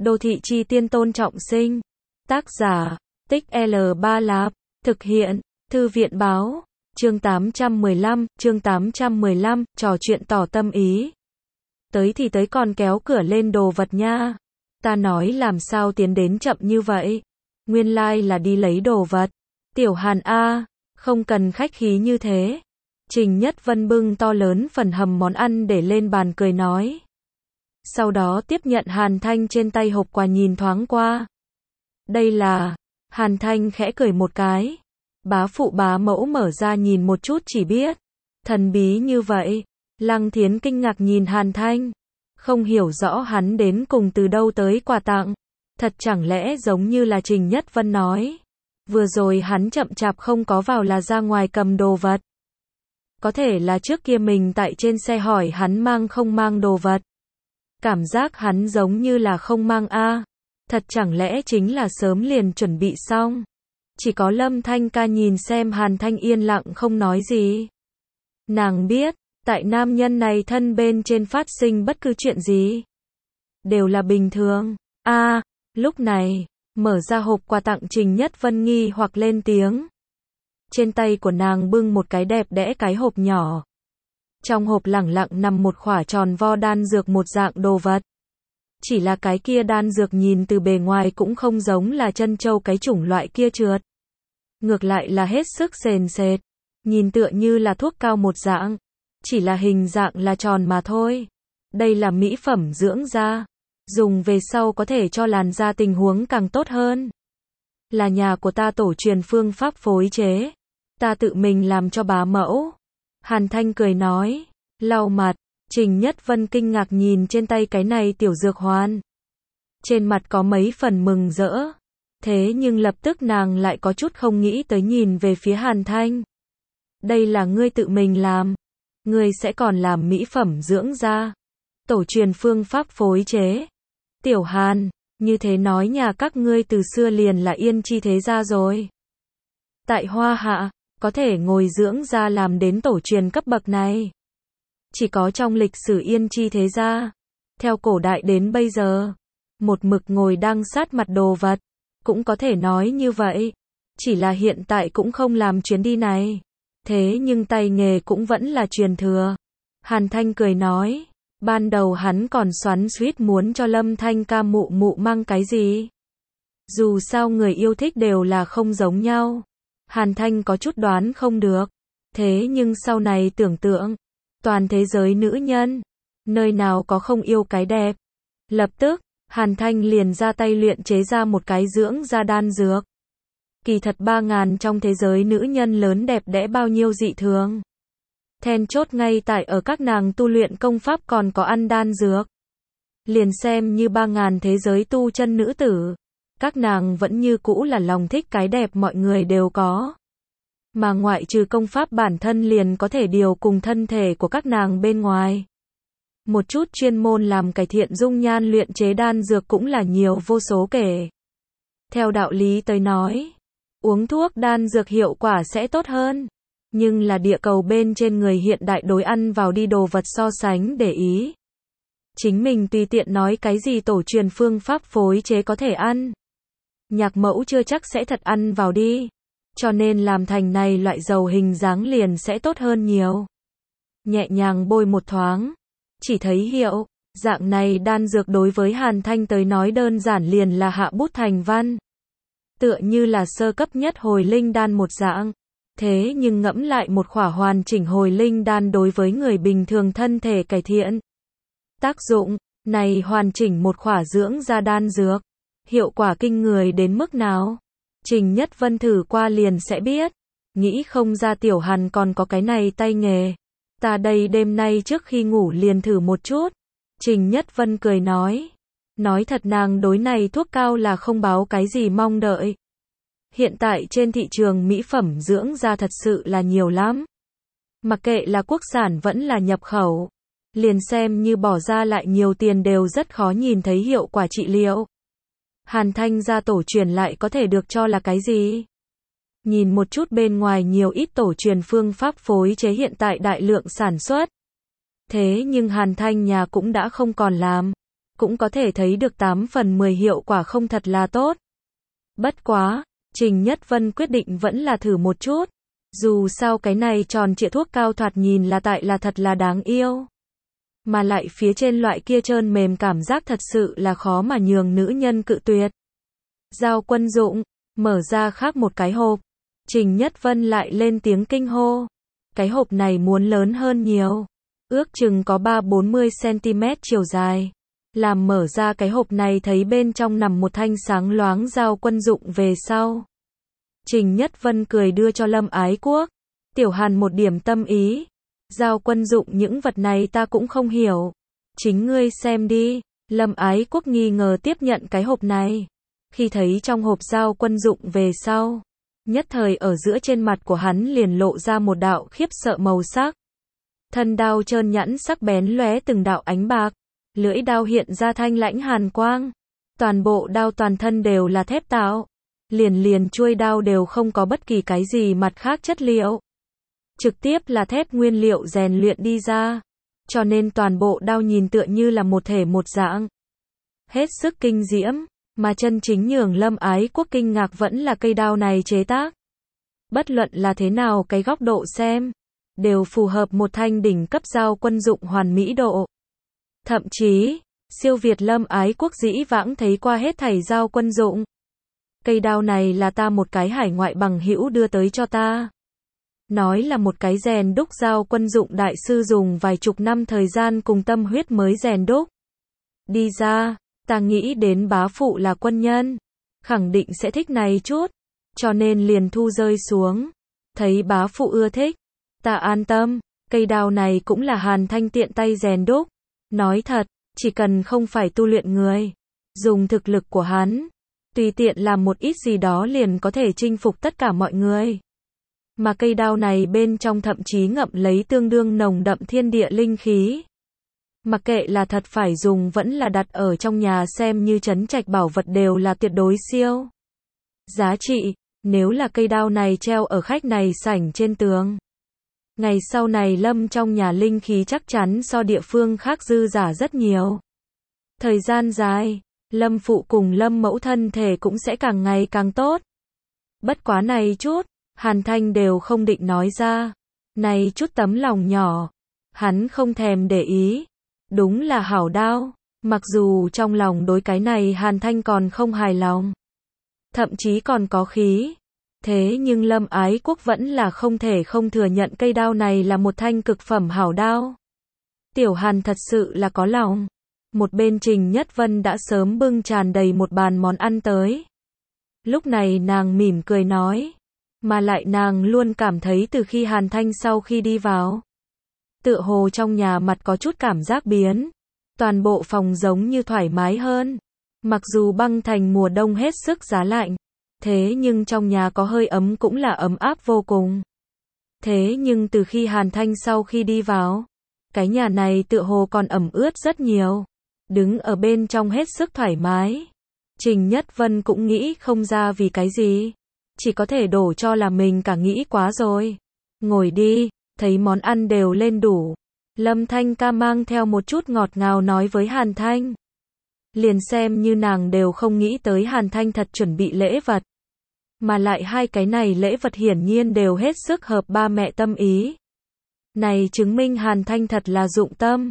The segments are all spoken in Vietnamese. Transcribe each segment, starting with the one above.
Đô thị chi tiên Tôn Trọng Sinh. Tác giả, Tích L3 Lạp. Thực hiện, Thư viện báo. Chương 815, trò chuyện tỏ tâm ý. Tới thì tới còn kéo cửa lên đồ vật nha. Ta nói làm sao tiến đến chậm như vậy. Nguyên lai là đi lấy đồ vật. Tiểu Hàn A, không cần khách khí như thế. Trình Nhất Vân bưng to lớn phần hầm món ăn để lên bàn cười nói. Sau đó tiếp nhận Hàn Thanh trên tay hộp quà nhìn thoáng qua. Đây là... Hàn Thanh khẽ cười một cái. Bá phụ bá mẫu mở ra nhìn một chút chỉ biết. Thần bí như vậy. Lăng Thiến kinh ngạc nhìn Hàn Thanh. Không hiểu rõ hắn đến cùng từ đâu tới quà tặng. Thật chẳng lẽ giống như là Trình Nhất Vân nói. Vừa rồi hắn chậm chạp không có vào là ra ngoài cầm đồ vật. Có thể là trước kia mình tại trên xe hỏi hắn mang không mang đồ vật. Cảm giác hắn giống như là không mang a. Thật chẳng lẽ chính là sớm liền chuẩn bị xong. Chỉ có Lâm Thanh ca nhìn xem Hàn Thanh yên lặng không nói gì. Nàng biết, tại nam nhân này thân bên trên phát sinh bất cứ chuyện gì. Đều là bình thường. Lúc này, mở ra hộp quà tặng Trình Nhất Vân nghi hoặc lên tiếng. Trên tay của nàng bưng một cái đẹp đẽ cái hộp nhỏ. Trong hộp lẳng lặng nằm một khỏa tròn vo đan dược một dạng đồ vật. Chỉ là cái kia đan dược nhìn từ bề ngoài cũng không giống là chân châu cái chủng loại kia trượt. Ngược lại là hết sức sền sệt. Nhìn tựa như là thuốc cao một dạng. Chỉ là hình dạng là tròn mà thôi. Đây là mỹ phẩm dưỡng da. Dùng về sau có thể cho làn da tình huống càng tốt hơn. Là nhà của ta tổ truyền phương pháp phối chế. Ta tự mình làm cho bá mẫu. Hàn Thanh cười nói. Lau mặt. Trình Nhất Vân kinh ngạc nhìn trên tay cái này tiểu dược hoàn. Trên mặt có mấy phần mừng rỡ. Thế nhưng lập tức nàng lại có chút không nghĩ tới nhìn về phía Hàn Thanh. Đây là ngươi tự mình làm. Ngươi sẽ còn làm mỹ phẩm dưỡng da. Tổ truyền phương pháp phối chế. Tiểu Hàn, như thế nói nhà các ngươi từ xưa liền là yên chi thế gia rồi. Tại Hoa Hạ, có thể ngồi dưỡng da làm đến tổ truyền cấp bậc này. Chỉ có trong lịch sử yên chi thế gia. Theo cổ đại đến bây giờ, một mực ngồi đang sát mặt đồ vật. Cũng có thể nói như vậy. Chỉ là hiện tại cũng không làm chuyến đi này. Thế nhưng tay nghề cũng vẫn là truyền thừa. Hàn Thanh cười nói. Ban đầu hắn còn xoắn xuýt muốn cho Lâm Thanh ca mụ mụ mang cái gì. Dù sao người yêu thích đều là không giống nhau. Hàn Thanh có chút đoán không được. Thế nhưng sau này tưởng tượng. Toàn thế giới nữ nhân. Nơi nào có không yêu cái đẹp. Lập tức, Hàn Thanh liền ra tay luyện chế ra một cái dưỡng da đan dược. Kỳ thật 3.000 trong thế giới nữ nhân lớn đẹp đẽ bao nhiêu dị thường. Then chốt ngay tại ở các nàng tu luyện công pháp còn có ăn đan dược. Liền xem như 3.000 thế giới tu chân nữ tử. Các nàng vẫn như cũ là lòng thích cái đẹp mọi người đều có. Mà ngoại trừ công pháp bản thân liền có thể điều cùng thân thể của các nàng bên ngoài. Một chút chuyên môn làm cải thiện dung nhan luyện chế đan dược cũng là nhiều vô số kể. Theo đạo lý tới nói, uống thuốc đan dược hiệu quả sẽ tốt hơn. Nhưng là địa cầu bên trên người hiện đại đối ăn vào đi đồ vật so sánh để ý. Chính mình tùy tiện nói cái gì tổ truyền phương pháp phối chế có thể ăn. Nhạc mẫu chưa chắc sẽ thật ăn vào đi. Cho nên làm thành này loại dầu hình dáng liền sẽ tốt hơn nhiều. Nhẹ nhàng bôi một thoáng. Chỉ thấy hiệu, dạng này đan dược đối với Hàn Thanh tới nói đơn giản liền là hạ bút thành văn. Tựa như là sơ cấp nhất hồi linh đan một dạng. Thế nhưng ngẫm lại một khỏa hoàn chỉnh hồi linh đan đối với người bình thường thân thể cải thiện. Tác dụng, này hoàn chỉnh một khỏa dưỡng da đan dược. Hiệu quả kinh người đến mức nào? Trình Nhất Vân thử qua liền sẽ biết. Nghĩ không ra Tiểu Hàn còn có cái này tay nghề. Ta đây đêm nay trước khi ngủ liền thử một chút. Trình Nhất Vân cười nói. Nói thật nàng đối này thuốc cao là không báo cái gì mong đợi. Hiện tại trên thị trường mỹ phẩm dưỡng da thật sự là nhiều lắm. Mặc kệ là quốc sản vẫn là nhập khẩu. Liền xem như bỏ ra lại nhiều tiền đều rất khó nhìn thấy hiệu quả trị liệu. Hàn Thanh gia tổ truyền lại có thể được cho là cái gì? Nhìn một chút bên ngoài nhiều ít tổ truyền phương pháp phối chế hiện tại đại lượng sản xuất. Thế nhưng Hàn Thanh nhà cũng đã không còn làm. cũng có thể thấy được 8 phần 10 hiệu quả không thật là tốt. Bất quá, Trình Nhất Vân quyết định vẫn là thử một chút. Dù sao cái này tròn trịa thuốc cao thoạt nhìn là thật là đáng yêu. Mà lại phía trên loại kia trơn mềm cảm giác thật sự là khó mà nhường nữ nhân cự tuyệt. Giao Quân Dụng, mở ra khác một cái hộp. Trình Nhất Vân lại lên tiếng kinh hô. Cái hộp này muốn lớn hơn nhiều. Ước chừng có 3-40cm chiều dài. Làm mở ra cái hộp này thấy bên trong nằm một thanh sáng loáng Giao Quân Dụng về sau. Trình Nhất Vân cười đưa cho Lâm Ái Quốc. Tiểu Hàn một điểm tâm ý. Giao Quân Dụng những vật này ta cũng không hiểu. Chính ngươi xem đi. Lâm Ái Quốc nghi ngờ tiếp nhận cái hộp này. Khi thấy trong hộp Giao Quân Dụng về sau, nhất thời ở giữa trên mặt của hắn liền lộ ra một đạo khiếp sợ màu sắc. Thân đao trơn nhẵn sắc bén lóe từng đạo ánh bạc, lưỡi đao hiện ra thanh lãnh hàn quang. Toàn bộ đao toàn thân đều là thép tạo, liền chuôi đao đều không có bất kỳ cái gì mặt khác chất liệu. Trực tiếp là thép nguyên liệu rèn luyện đi ra, cho nên toàn bộ đao nhìn tựa như là một thể một dạng. Hết sức kinh diễm, mà chân chính nhường Lâm Ái Quốc kinh ngạc vẫn là cây đao này chế tác. Bất luận là thế nào cái góc độ xem, đều phù hợp một thanh đỉnh cấp Giao Quân Dụng hoàn mỹ độ. Thậm chí, siêu việt Lâm Ái Quốc dĩ vãng thấy qua hết thảy Giao Quân Dụng. Cây đao này là ta một cái hải ngoại bằng hữu đưa tới cho ta. Nói là một cái rèn đúc Giao Quân Dụng đại sư dùng vài chục năm thời gian cùng tâm huyết mới rèn đúc. Đi ra, ta nghĩ đến bá phụ là quân nhân, khẳng định sẽ thích này chút, cho nên liền thu rơi xuống. Thấy bá phụ ưa thích, ta an tâm, cây đao này cũng là Hàn Thanh tiện tay rèn đúc. Nói thật, chỉ cần không phải tu luyện người, dùng thực lực của hắn, tùy tiện làm một ít gì đó liền có thể chinh phục tất cả mọi người. Mà cây đao này bên trong thậm chí ngậm lấy tương đương nồng đậm thiên địa linh khí. Mặc kệ là thật phải dùng vẫn là đặt ở trong nhà xem như trấn trạch bảo vật đều là tuyệt đối siêu giá trị. Nếu là cây đao này treo ở khách này sảnh trên tường, ngày sau này Lâm trong nhà linh khí chắc chắn so địa phương khác dư giả rất nhiều. Thời gian dài, Lâm phụ cùng Lâm mẫu thân thể cũng sẽ càng ngày càng tốt. Bất quá này chút, Hàn Thanh đều không định nói ra. Này chút tấm lòng nhỏ, hắn không thèm để ý. Đúng là hảo đao, mặc dù trong lòng đối cái này Hàn Thanh còn không hài lòng, thậm chí còn có khí. Thế nhưng Lâm Ái Quốc vẫn là không thể không thừa nhận cây đao này là một thanh cực phẩm hảo đao. Tiểu Hàn thật sự là có lòng. Một bên Trình Nhất Vân đã sớm bưng tràn đầy một bàn món ăn tới. Lúc này nàng mỉm cười nói, mà lại nàng luôn cảm thấy từ khi Hàn Thanh sau khi đi vào, tựa hồ trong nhà mặt có chút cảm giác biến. Toàn bộ phòng giống như thoải mái hơn. Mặc dù băng thành mùa đông hết sức giá lạnh, thế nhưng trong nhà có hơi ấm cũng là ấm áp vô cùng. Thế nhưng từ khi Hàn Thanh sau khi đi vào, cái nhà này tựa hồ còn ẩm ướt rất nhiều. Đứng ở bên trong hết sức thoải mái. Trình Nhất Vân cũng nghĩ không ra vì cái gì. Chỉ có thể đổ cho là mình cả nghĩ quá rồi. Ngồi đi, thấy món ăn đều lên đủ. Lâm Thanh ca mang theo một chút ngọt ngào nói với Hàn Thanh. Liền xem như nàng đều không nghĩ tới Hàn Thanh thật chuẩn bị lễ vật. Mà lại hai cái này lễ vật hiển nhiên đều hết sức hợp ba mẹ tâm ý. Này chứng minh Hàn Thanh thật là dụng tâm.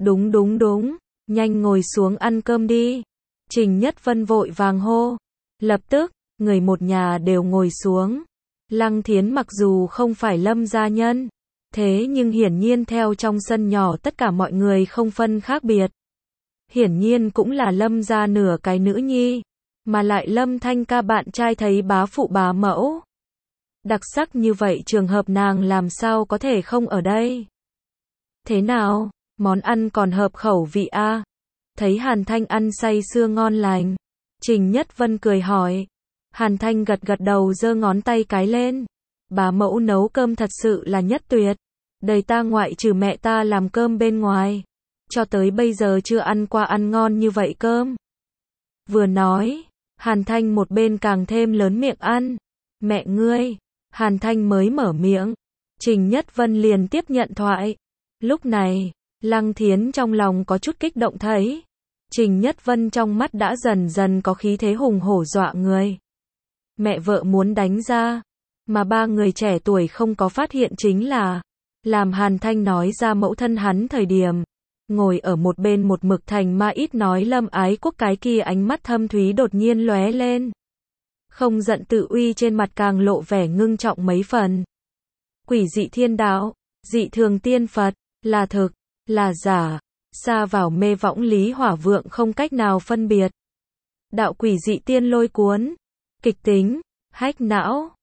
Đúng, nhanh ngồi xuống ăn cơm đi. Trình Nhất Vân vội vàng hô. Lập tức, người một nhà đều ngồi xuống. Lăng Thiến mặc dù không phải Lâm gia nhân, thế nhưng hiển nhiên theo trong sân nhỏ tất cả mọi người không phân khác biệt. Hiển nhiên cũng là Lâm gia nửa cái nữ nhi, mà lại Lâm Thanh ca bạn trai thấy bá phụ bá mẫu. Đặc sắc như vậy trường hợp nàng làm sao có thể không ở đây. Thế nào, món ăn còn hợp khẩu vị a? Thấy Hàn Thanh ăn say sưa ngon lành, Trình Nhất Vân cười hỏi. Hàn Thanh gật gật đầu giơ ngón tay cái lên. Bá mẫu nấu cơm thật sự là nhất tuyệt. Đời ta ngoại trừ mẹ ta làm cơm bên ngoài, cho tới bây giờ chưa ăn qua ăn ngon như vậy cơm. Vừa nói, Hàn Thanh một bên càng thêm lớn miệng ăn. Mẹ ngươi, Hàn Thanh mới mở miệng, Trình Nhất Vân liền tiếp nhận thoại. Lúc này, Lăng Thiến trong lòng có chút kích động thấy. Trình Nhất Vân trong mắt đã dần dần có khí thế hùng hổ dọa người. Mẹ vợ muốn đánh ra, mà ba người trẻ tuổi không có phát hiện chính là, làm Hàn Thanh nói ra mẫu thân hắn thời điểm, ngồi ở một bên một mực thành ma ít nói Lâm Ái Quốc cái kia ánh mắt thâm thúy đột nhiên lóe lên. Không giận tự uy trên mặt càng lộ vẻ ngưng trọng mấy phần. Quỷ dị thiên đạo, dị thường tiên Phật, là thực, là giả, xa vào mê võng Lý Hỏa Vượng không cách nào phân biệt. Đạo quỷ dị tiên lôi cuốn, kịch tính, hách não,